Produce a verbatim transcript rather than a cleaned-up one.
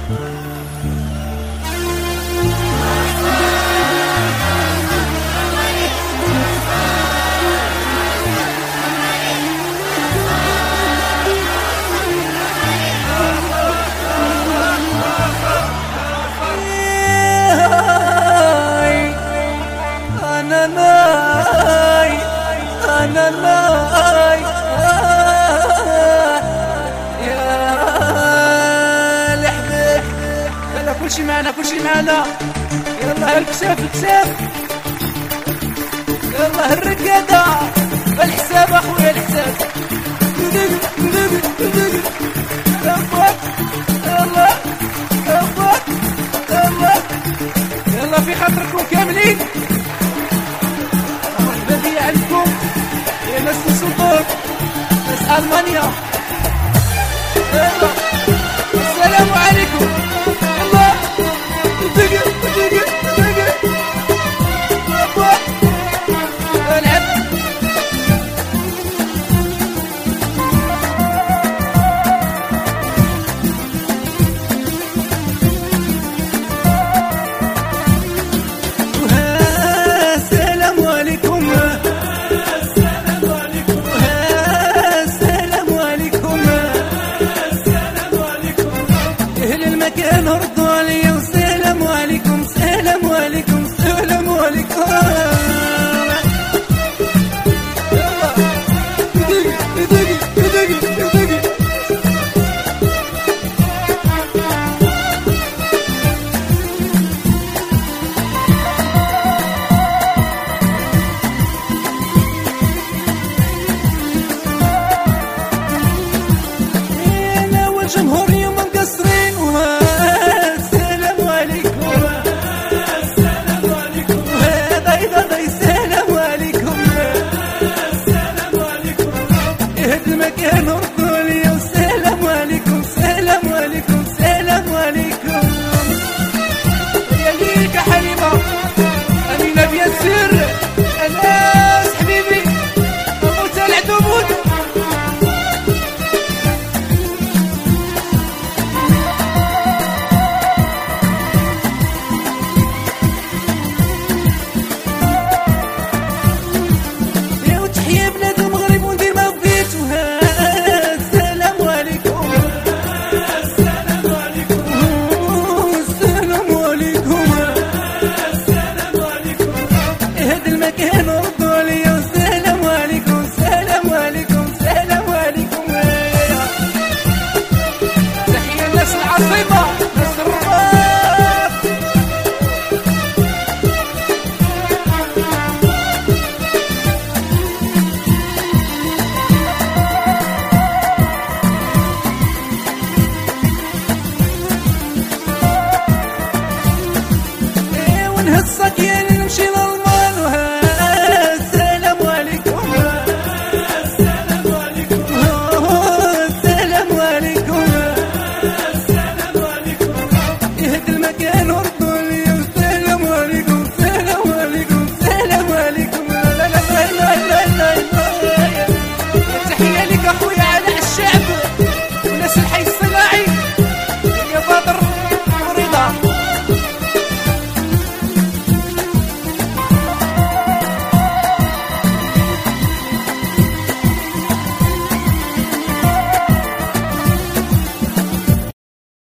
أنا ناي أنا ناي يا الحبيب، يلا كل شي معنا كل شي معنا، يلا الكشاف الكشاف، يلا الرقادة الحساب أخويا الحساب، يلا يلا يلا يلا في خاطركم كاملين. عندكم يا ناس السلطات، ناس ألمانيا، يلا السلام عليكم. يلا دقيق دقيق دقيق العب. السلام عليكم كان ردوا عليا والسلام عليكم السلام عليكم السلام عليكم. يلا دقيق دقيق دقيق دقيق انا والجمهور يوم مقصرين المكان